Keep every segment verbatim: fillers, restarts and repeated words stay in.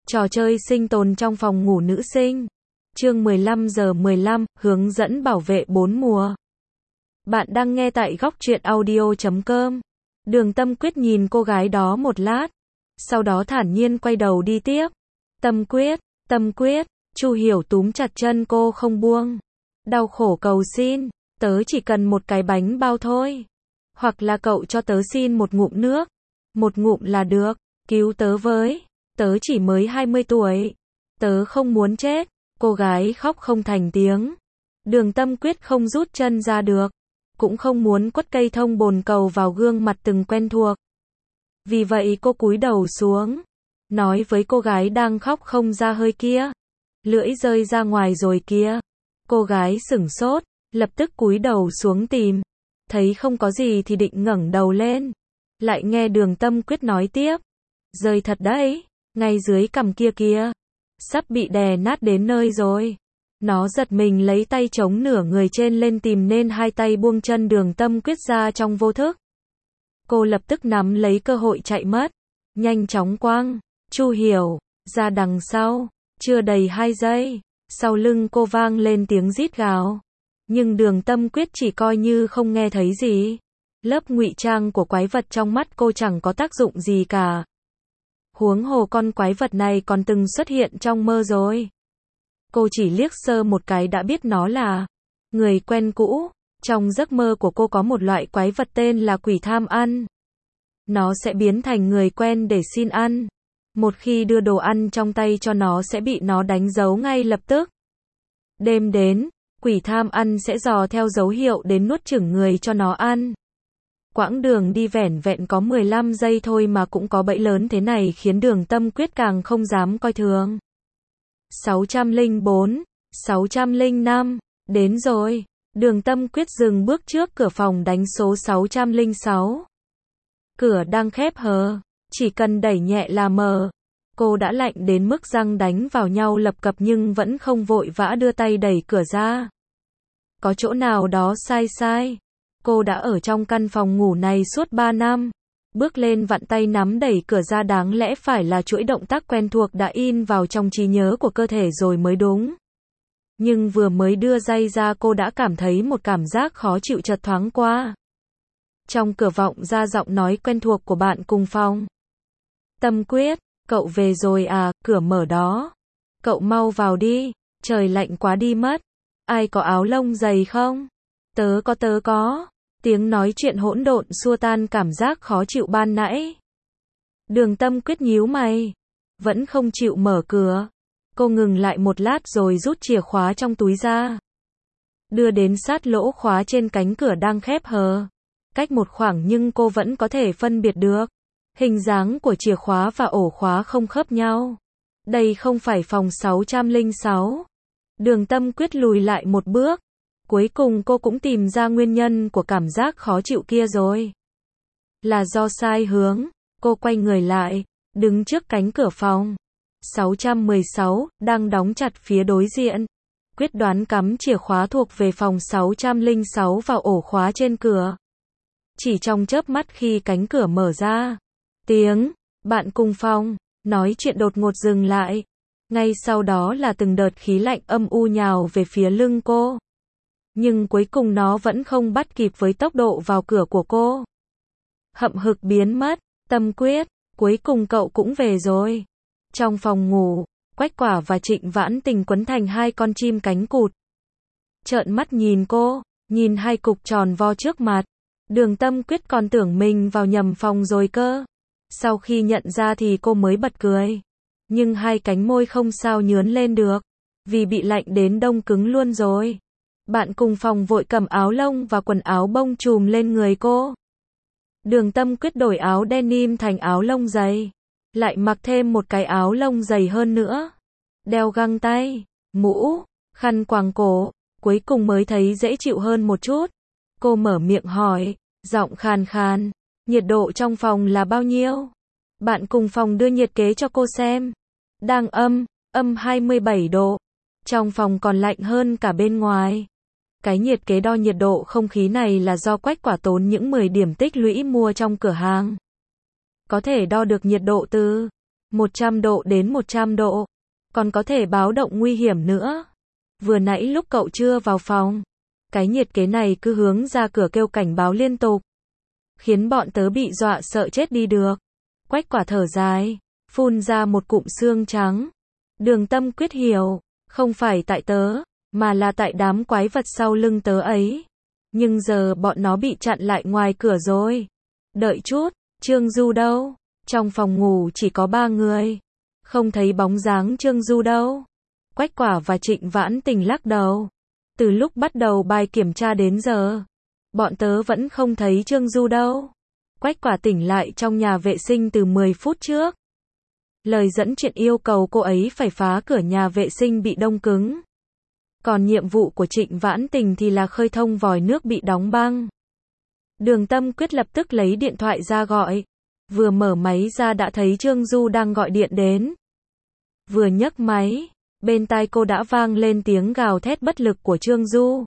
Trò chơi sinh tồn trong phòng ngủ nữ sinh. Chương mười lăm giờ mười lăm, hướng dẫn bảo vệ bốn mùa. Bạn đang nghe tại góc truyện audio chấm com. Đường Tâm Quyết nhìn cô gái đó một lát, sau đó thản nhiên quay đầu đi tiếp. Tâm Quyết, Tâm Quyết, Chu Hiểu túm chặt chân cô không buông. Đau khổ cầu xin, tớ chỉ cần một cái bánh bao thôi. Hoặc là cậu cho tớ xin một ngụm nước. Một ngụm là được, cứu tớ với. Tớ chỉ mới hai mươi tuổi. Tớ không muốn chết. Cô gái khóc không thành tiếng. Đường Tâm Quyết không rút chân ra được. Cũng không muốn quất cây thông bồn cầu vào gương mặt từng quen thuộc. Vì vậy cô cúi đầu xuống. Nói với cô gái đang khóc không ra hơi kia. Lưỡi rơi ra ngoài rồi kia. Cô gái sửng sốt, lập tức cúi đầu xuống tìm. Thấy không có gì thì định ngẩng đầu lên. Lại nghe Đường Tâm Quyết nói tiếp. Rơi thật đấy, ngay dưới cằm kia kia. Sắp bị đè nát đến nơi rồi. Nó giật mình lấy tay chống nửa người trên lên tìm nên hai tay buông chân Đường Tâm Quyết ra trong vô thức. Cô lập tức nắm lấy cơ hội chạy mất. Nhanh chóng quăng. Chu Hiểu, ra đằng sau. Chưa đầy hai giây. Sau lưng cô vang lên tiếng rít gào. Nhưng Đường Tâm Quyết chỉ coi như không nghe thấy gì. Lớp ngụy trang của quái vật trong mắt cô chẳng có tác dụng gì cả. Huống hồ con quái vật này còn từng xuất hiện trong mơ rồi. Cô chỉ liếc sơ một cái đã biết nó là người quen cũ. Trong giấc mơ của cô có một loại quái vật tên là quỷ tham ăn. Nó sẽ biến thành người quen để xin ăn. Một khi đưa đồ ăn trong tay cho nó sẽ bị nó đánh dấu ngay lập tức. Đêm đến, quỷ tham ăn sẽ dò theo dấu hiệu đến nuốt chửng người cho nó ăn. Quãng đường đi vẻn vẹn có mười lăm giây thôi mà cũng có bẫy lớn thế này khiến Đường Tâm Quyết càng không dám coi thường. sáu trăm lẻ bốn, sáu trăm lẻ năm, đến rồi. Đường Tâm Quyết dừng bước trước cửa phòng đánh số sáu trăm lẻ sáu. Cửa đang khép hờ, chỉ cần đẩy nhẹ là mở. Cô đã lạnh đến mức răng đánh vào nhau lập cập nhưng vẫn không vội vã đưa tay đẩy cửa ra. Có chỗ nào đó sai sai. Cô đã ở trong căn phòng ngủ này suốt ba năm. Bước lên vặn tay nắm đẩy cửa ra đáng lẽ phải là chuỗi động tác quen thuộc đã in vào trong trí nhớ của cơ thể rồi mới đúng. Nhưng vừa mới đưa tay ra cô đã cảm thấy một cảm giác khó chịu chợt thoáng qua. Trong cửa vọng ra giọng nói quen thuộc của bạn cùng phòng. Tâm Quyết, cậu về rồi à, cửa mở đó. Cậu mau vào đi, trời lạnh quá đi mất. Ai có áo lông dày không? Tớ có tớ có. Tiếng nói chuyện hỗn độn xua tan cảm giác khó chịu ban nãy. Đường Tâm Quyết nhíu mày. Vẫn không chịu mở cửa. Cô ngừng lại một lát rồi rút chìa khóa trong túi ra. Đưa đến sát lỗ khóa trên cánh cửa đang khép hờ. Cách một khoảng nhưng cô vẫn có thể phân biệt được. Hình dáng của chìa khóa và ổ khóa không khớp nhau. Đây không phải phòng sáu trăm lẻ sáu. Đường Tâm Quyết lùi lại một bước. Cuối cùng cô cũng tìm ra nguyên nhân của cảm giác khó chịu kia rồi. Là do sai hướng. Cô quay người lại, đứng trước cánh cửa phòng sáu trăm mười sáu, đang đóng chặt phía đối diện. Quyết đoán cắm chìa khóa thuộc về phòng sáu trăm lẻ sáu vào ổ khóa trên cửa. Chỉ trong chớp mắt khi cánh cửa mở ra, tiếng bạn cùng phòng nói chuyện đột ngột dừng lại. Ngay sau đó là từng đợt khí lạnh âm u nhào về phía lưng cô. Nhưng cuối cùng nó vẫn không bắt kịp với tốc độ vào cửa của cô. Hậm hực biến mất. Tâm Quyết, cuối cùng cậu cũng về rồi. Trong phòng ngủ, Quách Quả và Trịnh Vãn Tình quấn thành hai con chim cánh cụt. Trợn mắt nhìn cô, nhìn hai cục tròn vo trước mặt. Đường Tâm Quyết còn tưởng mình vào nhầm phòng rồi cơ. Sau khi nhận ra thì cô mới bật cười. Nhưng hai cánh môi không sao nhướn lên được. Vì bị lạnh đến đông cứng luôn rồi. Bạn cùng phòng vội cầm áo lông và quần áo bông trùm lên người cô. Đường Tâm Quyết đổi áo denim thành áo lông dày. Lại mặc thêm một cái áo lông dày hơn nữa. Đeo găng tay, mũ, khăn quàng cổ. Cuối cùng mới thấy dễ chịu hơn một chút. Cô mở miệng hỏi, giọng khàn khàn. Nhiệt độ trong phòng là bao nhiêu? Bạn cùng phòng đưa nhiệt kế cho cô xem. Đang âm, âm hai mươi bảy độ. Trong phòng còn lạnh hơn cả bên ngoài. Cái nhiệt kế đo nhiệt độ không khí này là do Quách Quả tốn những mười điểm tích lũy mua trong cửa hàng. Có thể đo được nhiệt độ từ một trăm độ đến một trăm độ. Còn có thể báo động nguy hiểm nữa. Vừa nãy lúc cậu chưa vào phòng, cái nhiệt kế này cứ hướng ra cửa kêu cảnh báo liên tục, khiến bọn tớ bị dọa sợ chết đi được. Quách Quả thở dài, phun ra một cụm xương trắng. Đường Tâm Quyết hiểu, không phải tại tớ, mà là tại đám quái vật sau lưng tớ ấy. Nhưng giờ bọn nó bị chặn lại ngoài cửa rồi. Đợi chút, Trương Du đâu? Trong phòng ngủ chỉ có ba người. Không thấy bóng dáng Trương Du đâu. Quách Quả và Trịnh Vãn Tình lắc đầu. Từ lúc bắt đầu bài kiểm tra đến giờ, bọn tớ vẫn không thấy Trương Du đâu. Quách Quả tỉnh lại trong nhà vệ sinh từ mười phút trước. Lời dẫn chuyện yêu cầu cô ấy phải phá cửa nhà vệ sinh bị đông cứng. Còn nhiệm vụ của Trịnh Vãn Tình thì là khơi thông vòi nước bị đóng băng. Đường Tâm Quyết lập tức lấy điện thoại ra gọi. Vừa mở máy ra đã thấy Trương Du đang gọi điện đến. Vừa nhấc máy, bên tai cô đã vang lên tiếng gào thét bất lực của Trương Du.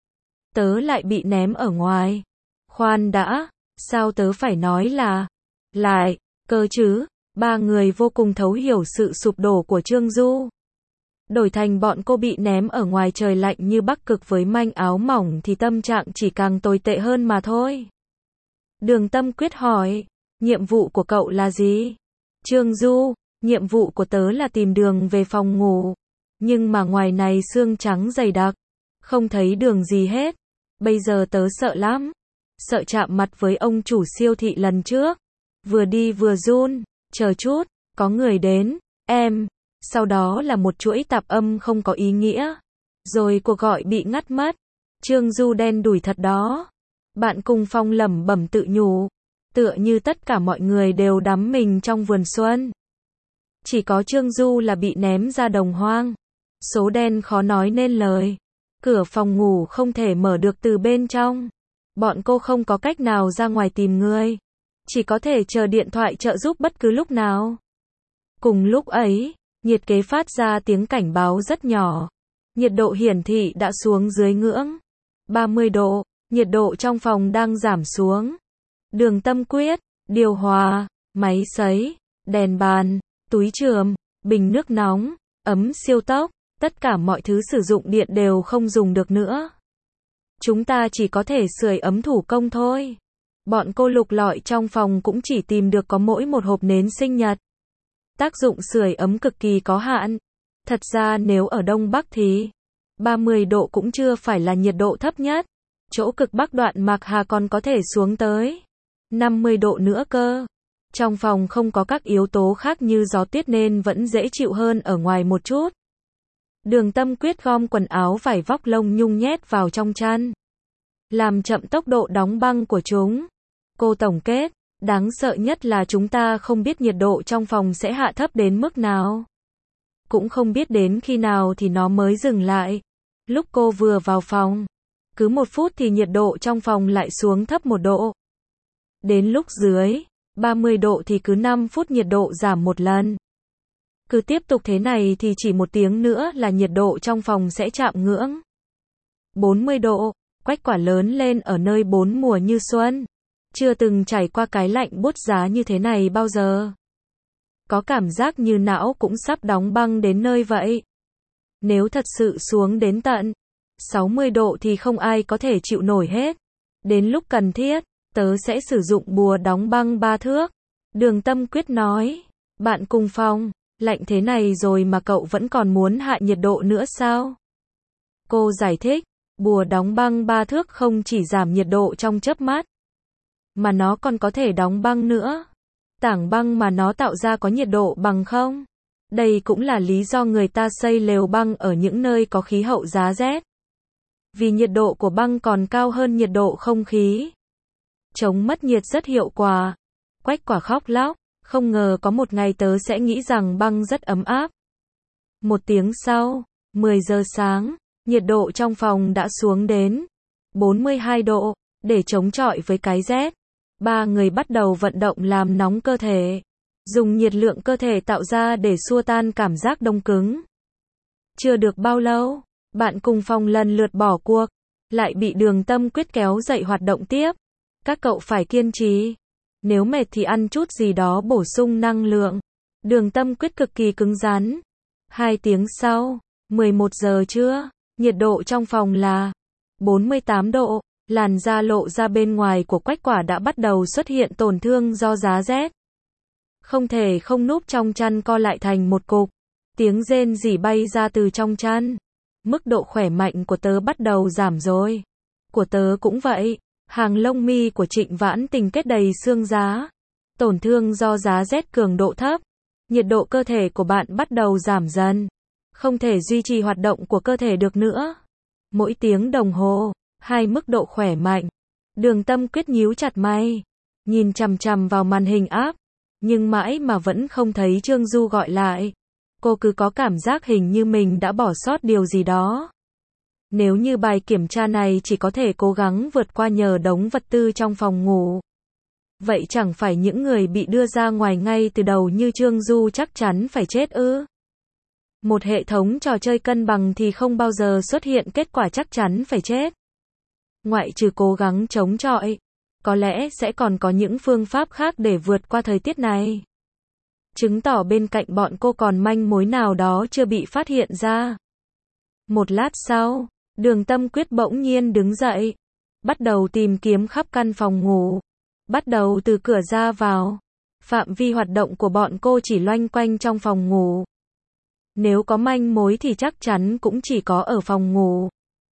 Tớ lại bị ném ở ngoài. Khoan đã, sao tớ phải nói là lại, cơ chứ? Ba người vô cùng thấu hiểu sự sụp đổ của Trương Du. Đổi thành bọn cô bị ném ở ngoài trời lạnh như Bắc Cực với manh áo mỏng thì tâm trạng chỉ càng tồi tệ hơn mà thôi. Đường Tâm Quyết hỏi, nhiệm vụ của cậu là gì? Trương Du, nhiệm vụ của tớ là tìm đường về phòng ngủ. Nhưng mà ngoài này sương trắng dày đặc, không thấy đường gì hết. Bây giờ tớ sợ lắm. Sợ chạm mặt với ông chủ siêu thị lần trước. Vừa đi vừa run, chờ chút, có người đến, em. Sau đó là một chuỗi tạp âm không có ý nghĩa. Rồi cuộc gọi bị ngắt mất. Trương Du đen đủi thật đó. Bạn cùng phòng lẩm bẩm tự nhủ. Tựa như tất cả mọi người đều đắm mình trong vườn xuân. Chỉ có Trương Du là bị ném ra đồng hoang. Số đen khó nói nên lời. Cửa phòng ngủ không thể mở được từ bên trong. Bọn cô không có cách nào ra ngoài tìm người. Chỉ có thể chờ điện thoại trợ giúp bất cứ lúc nào. Cùng lúc ấy, nhiệt kế phát ra tiếng cảnh báo rất nhỏ. Nhiệt độ hiển thị đã xuống dưới ngưỡng ba mươi độ. Nhiệt độ trong phòng đang giảm xuống. Đường Tâm Quyết, điều hòa, máy sấy, đèn bàn, túi chườm, bình nước nóng, ấm siêu tốc, tất cả mọi thứ sử dụng điện đều không dùng được nữa. Chúng ta chỉ có thể sưởi ấm thủ công thôi. Bọn cô lục lọi trong phòng cũng chỉ tìm được có mỗi một hộp nến sinh nhật. Tác dụng sưởi ấm cực kỳ có hạn. Thật ra nếu ở Đông Bắc thì ba mươi độ cũng chưa phải là nhiệt độ thấp nhất. Chỗ cực Bắc đoạn Mạc Hà còn có thể xuống tới năm mươi độ nữa cơ. Trong phòng không có các yếu tố khác như gió tuyết nên vẫn dễ chịu hơn ở ngoài một chút. Đường Tâm Quyết gom quần áo vải vóc lông nhung nhét vào trong chăn, làm chậm tốc độ đóng băng của chúng. Cô tổng kết, đáng sợ nhất là chúng ta không biết nhiệt độ trong phòng sẽ hạ thấp đến mức nào. Cũng không biết đến khi nào thì nó mới dừng lại. Lúc cô vừa vào phòng, cứ một phút thì nhiệt độ trong phòng lại xuống thấp một độ. Đến lúc dưới ba mươi độ thì cứ năm phút nhiệt độ giảm một lần. Cứ tiếp tục thế này thì chỉ một tiếng nữa là nhiệt độ trong phòng sẽ chạm ngưỡng bốn mươi độ. Quách Quả lớn lên ở nơi bốn mùa như xuân, chưa từng trải qua cái lạnh buốt giá như thế này bao giờ. Có cảm giác như não cũng sắp đóng băng đến nơi vậy. Nếu thật sự xuống đến tận sáu mươi độ thì không ai có thể chịu nổi hết. Đến lúc cần thiết, tớ sẽ sử dụng bùa đóng băng ba thước. Đường Tâm Quyết nói, bạn cùng phòng, lạnh thế này rồi mà cậu vẫn còn muốn hạ nhiệt độ nữa sao? Cô giải thích, bùa đóng băng ba thước không chỉ giảm nhiệt độ trong chớp mắt, mà nó còn có thể đóng băng nữa. Tảng băng mà nó tạo ra có nhiệt độ bằng không? Đây cũng là lý do người ta xây lều băng ở những nơi có khí hậu giá rét. Vì nhiệt độ của băng còn cao hơn nhiệt độ không khí. Chống mất nhiệt rất hiệu quả. Quách Quả khóc lóc, không ngờ có một ngày tớ sẽ nghĩ rằng băng rất ấm áp. Một tiếng sau, mười giờ sáng, nhiệt độ trong phòng đã xuống đến bốn mươi hai độ. Để chống chọi với cái rét, ba người bắt đầu vận động làm nóng cơ thể, dùng nhiệt lượng cơ thể tạo ra để xua tan cảm giác đông cứng. Chưa được bao lâu, bạn cùng phòng lần lượt bỏ cuộc, lại bị Đường Tâm Quyết kéo dậy hoạt động tiếp. Các cậu phải kiên trì. Nếu mệt thì ăn chút gì đó bổ sung năng lượng. Đường Tâm Quyết cực kỳ cứng rắn. Hai tiếng sau, mười một giờ trưa, nhiệt độ trong phòng là bốn mươi tám độ, làn da lộ ra bên ngoài của Quách Quả đã bắt đầu xuất hiện tổn thương do giá rét. Không thể không núp trong chăn co lại thành một cục. Tiếng rên rỉ bay ra từ trong chăn. Mức độ khỏe mạnh của tớ bắt đầu giảm rồi. Của tớ cũng vậy. Hàng lông mi của Trịnh Vãn Tình kết đầy xương giá. Tổn thương do giá rét cường độ thấp. Nhiệt độ cơ thể của bạn bắt đầu giảm dần. Không thể duy trì hoạt động của cơ thể được nữa. Mỗi tiếng đồng hồ, hai mức độ khỏe mạnh. Đường Tâm Quyết nhíu chặt mày. Nhìn chằm chằm vào màn hình app. Nhưng mãi mà vẫn không thấy Trương Du gọi lại. Cô cứ có cảm giác hình như mình đã bỏ sót điều gì đó. Nếu như bài kiểm tra này chỉ có thể cố gắng vượt qua nhờ đống vật tư trong phòng ngủ. Vậy chẳng phải những người bị đưa ra ngoài ngay từ đầu như Trương Du chắc chắn phải chết ư? Một hệ thống trò chơi cân bằng thì không bao giờ xuất hiện kết quả chắc chắn phải chết. Ngoại trừ cố gắng chống chọi, có lẽ sẽ còn có những phương pháp khác để vượt qua thời tiết này. Chứng tỏ bên cạnh bọn cô còn manh mối nào đó chưa bị phát hiện ra. Một lát sau, Đường Tâm Quyết bỗng nhiên đứng dậy, bắt đầu tìm kiếm khắp căn phòng ngủ, bắt đầu từ cửa ra vào. Phạm vi hoạt động của bọn cô chỉ loanh quanh trong phòng ngủ. Nếu có manh mối thì chắc chắn cũng chỉ có ở phòng ngủ.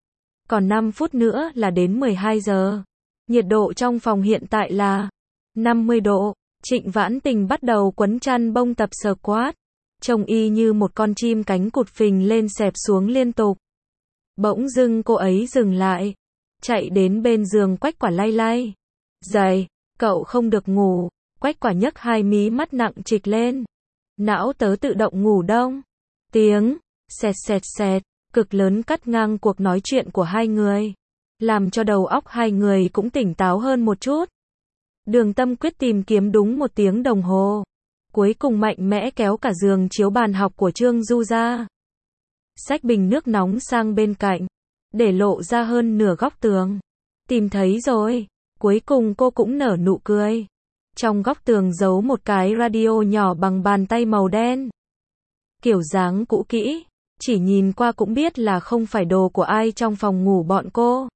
Còn năm phút nữa là đến mười hai giờ. Nhiệt độ trong phòng hiện tại là năm mươi độ. Trịnh Vãn Tình bắt đầu quấn chăn bông tập squat. Trông y như một con chim cánh cụt phình lên xẹp xuống liên tục. Bỗng dưng cô ấy dừng lại. Chạy đến bên giường Quách Quả lay lay. Dậy, cậu không được ngủ. Quách Quả nhấc hai mí mắt nặng trịch lên. Não tớ tự động ngủ đông. Tiếng xẹt xẹt xẹt cực lớn cắt ngang cuộc nói chuyện của hai người, làm cho đầu óc hai người cũng tỉnh táo hơn một chút. Đường Tâm Quyết tìm kiếm đúng một tiếng đồng hồ, cuối cùng mạnh mẽ kéo cả giường chiếu bàn học của Trương Du ra, xách bình nước nóng sang bên cạnh, để lộ ra hơn nửa góc tường. Tìm thấy rồi. Cuối cùng cô cũng nở nụ cười. Trong góc tường giấu một cái radio nhỏ bằng bàn tay màu đen. Kiểu dáng cũ kỹ, chỉ nhìn qua cũng biết là không phải đồ của ai trong phòng ngủ bọn cô.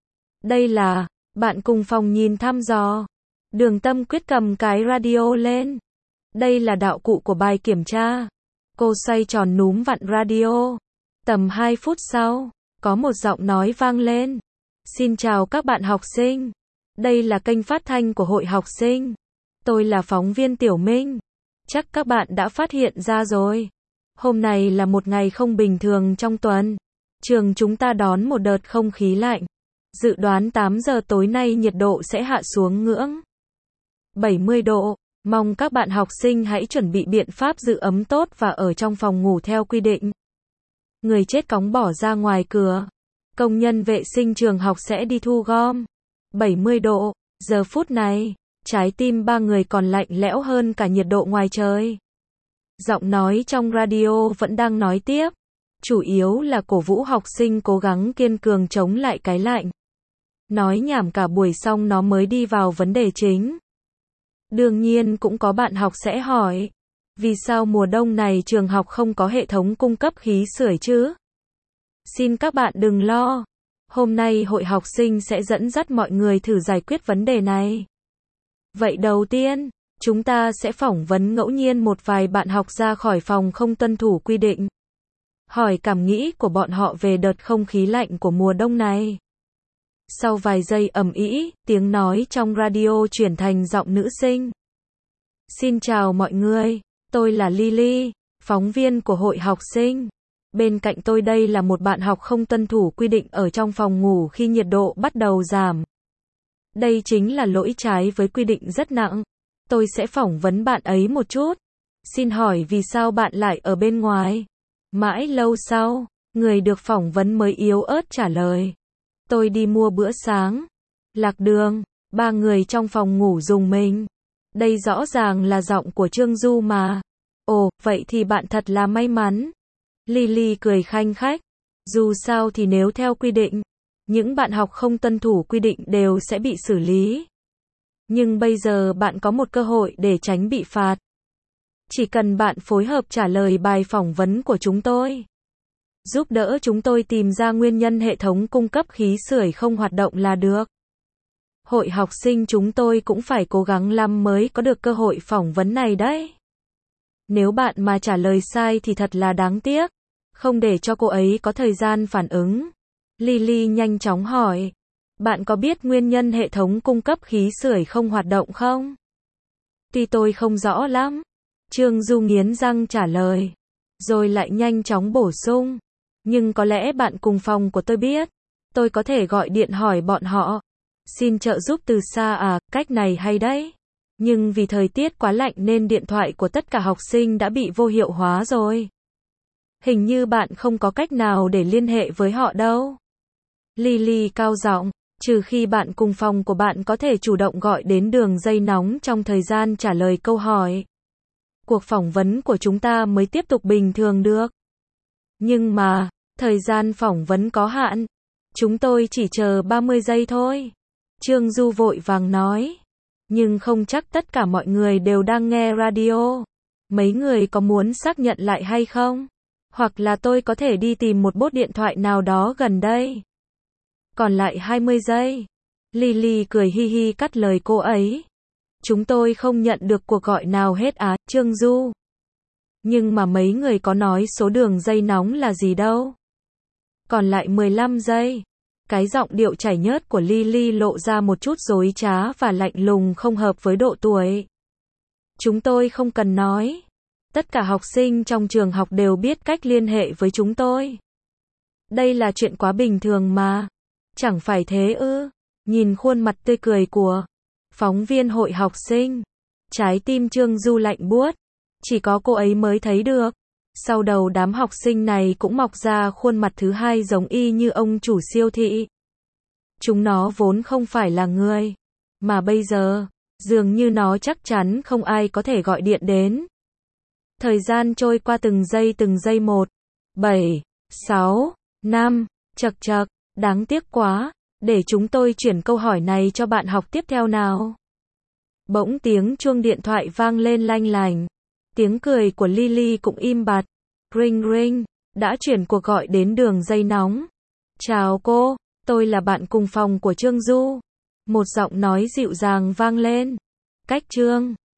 Đây là, bạn cùng phòng nhìn thăm dò. Đường Tâm Quyết cầm cái radio lên. Đây là đạo cụ của bài kiểm tra. Cô xoay tròn núm vặn radio. Tầm hai phút sau, có một giọng nói vang lên. Xin chào các bạn học sinh. Đây là kênh phát thanh của Hội Học Sinh. Tôi là phóng viên Tiểu Minh. Chắc các bạn đã phát hiện ra rồi. Hôm nay là một ngày không bình thường trong tuần. Trường chúng ta đón một đợt không khí lạnh. Dự đoán tám giờ tối nay nhiệt độ sẽ hạ xuống ngưỡng bảy mươi độ. Mong các bạn học sinh hãy chuẩn bị biện pháp giữ ấm tốt và ở trong phòng ngủ theo quy định. Người chết cóng bỏ ra ngoài cửa. Công nhân vệ sinh trường học sẽ đi thu gom. bảy mươi độ. Giờ phút này, trái tim ba người còn lạnh lẽo hơn cả nhiệt độ ngoài trời. Giọng nói trong radio vẫn đang nói tiếp. Chủ yếu là cổ vũ học sinh cố gắng kiên cường chống lại cái lạnh. Nói nhảm cả buổi xong nó mới đi vào vấn đề chính. Đương nhiên cũng có bạn học sẽ hỏi. Vì sao mùa đông này trường học không có hệ thống cung cấp khí sưởi chứ? Xin các bạn đừng lo. Hôm nay hội học sinh sẽ dẫn dắt mọi người thử giải quyết vấn đề này. Vậy đầu tiên, chúng ta sẽ phỏng vấn ngẫu nhiên một vài bạn học ra khỏi phòng không tuân thủ quy định. Hỏi cảm nghĩ của bọn họ về đợt không khí lạnh của mùa đông này. Sau vài giây ầm ĩ, tiếng nói trong radio chuyển thành giọng nữ sinh. Xin chào mọi người, tôi là Lily, phóng viên của Hội Học Sinh. Bên cạnh tôi đây là một bạn học không tuân thủ quy định ở trong phòng ngủ khi nhiệt độ bắt đầu giảm. Đây chính là lỗi trái với quy định rất nặng. Tôi sẽ phỏng vấn bạn ấy một chút. Xin hỏi vì sao bạn lại ở bên ngoài? Mãi lâu sau, người được phỏng vấn mới yếu ớt trả lời. Tôi đi mua bữa sáng. Lạc đường, ba người trong phòng ngủ rùng mình. Đây rõ ràng là giọng của Trương Du mà. Ồ, vậy thì bạn thật là may mắn. Lily cười khanh khách. Dù sao thì nếu theo quy định, những bạn học không tuân thủ quy định đều sẽ bị xử lý. Nhưng bây giờ bạn có một cơ hội để tránh bị phạt. Chỉ cần bạn phối hợp trả lời bài phỏng vấn của chúng tôi, giúp đỡ chúng tôi tìm ra nguyên nhân hệ thống cung cấp khí sưởi không hoạt động là được. Hội học sinh chúng tôi cũng phải cố gắng lắm mới có được cơ hội phỏng vấn này đấy. Nếu bạn mà trả lời sai thì thật là đáng tiếc. Không để cho cô ấy có thời gian phản ứng, Lily nhanh chóng hỏi. Bạn có biết nguyên nhân hệ thống cung cấp khí sưởi không hoạt động không? Tuy tôi không rõ lắm. Trương Du nghiến răng trả lời. Rồi lại nhanh chóng bổ sung. Nhưng có lẽ bạn cùng phòng của tôi biết. Tôi có thể gọi điện hỏi bọn họ. Xin trợ giúp từ xa à, cách này hay đấy. Nhưng vì thời tiết quá lạnh nên điện thoại của tất cả học sinh đã bị vô hiệu hóa rồi. Hình như bạn không có cách nào để liên hệ với họ đâu. Lily cao giọng, trừ khi bạn cùng phòng của bạn có thể chủ động gọi đến đường dây nóng trong thời gian trả lời câu hỏi. Cuộc phỏng vấn của chúng ta mới tiếp tục bình thường được. Nhưng mà, thời gian phỏng vấn có hạn. Chúng tôi chỉ chờ ba mươi giây thôi. Trương Du vội vàng nói. Nhưng không chắc tất cả mọi người đều đang nghe radio. Mấy người có muốn xác nhận lại hay không? Hoặc là tôi có thể đi tìm một bốt điện thoại nào đó gần đây. Còn lại hai mươi giây. Lily cười hi hi cắt lời cô ấy. Chúng tôi không nhận được cuộc gọi nào hết á, Trương Du. Nhưng mà mấy người có nói số đường dây nóng là gì đâu. Còn lại mười lăm giây. Cái giọng điệu chảy nhớt của Lily lộ ra một chút dối trá và lạnh lùng không hợp với độ tuổi. Chúng tôi không cần nói. Tất cả học sinh trong trường học đều biết cách liên hệ với chúng tôi. Đây là chuyện quá bình thường mà. Chẳng phải thế ư? Nhìn khuôn mặt tươi cười của phóng viên hội học sinh. Trái tim Trương Du lạnh buốt. Chỉ có cô ấy mới thấy được. Sau đầu đám học sinh này cũng mọc ra khuôn mặt thứ hai giống y như ông chủ siêu thị. Chúng nó vốn không phải là người. Mà bây giờ, dường như nó chắc chắn không ai có thể gọi điện đến. Thời gian trôi qua từng giây từng giây một. bảy, sáu, năm, chật chật, đáng tiếc quá. Để chúng tôi chuyển câu hỏi này cho bạn học tiếp theo nào. Bỗng tiếng chuông điện thoại vang lên lanh lành. Tiếng cười của Lily cũng im bặt. Ring ring, đã chuyển cuộc gọi đến đường dây nóng. Chào cô, tôi là bạn cùng phòng của Trương Du. Một giọng nói dịu dàng vang lên. Cách Trương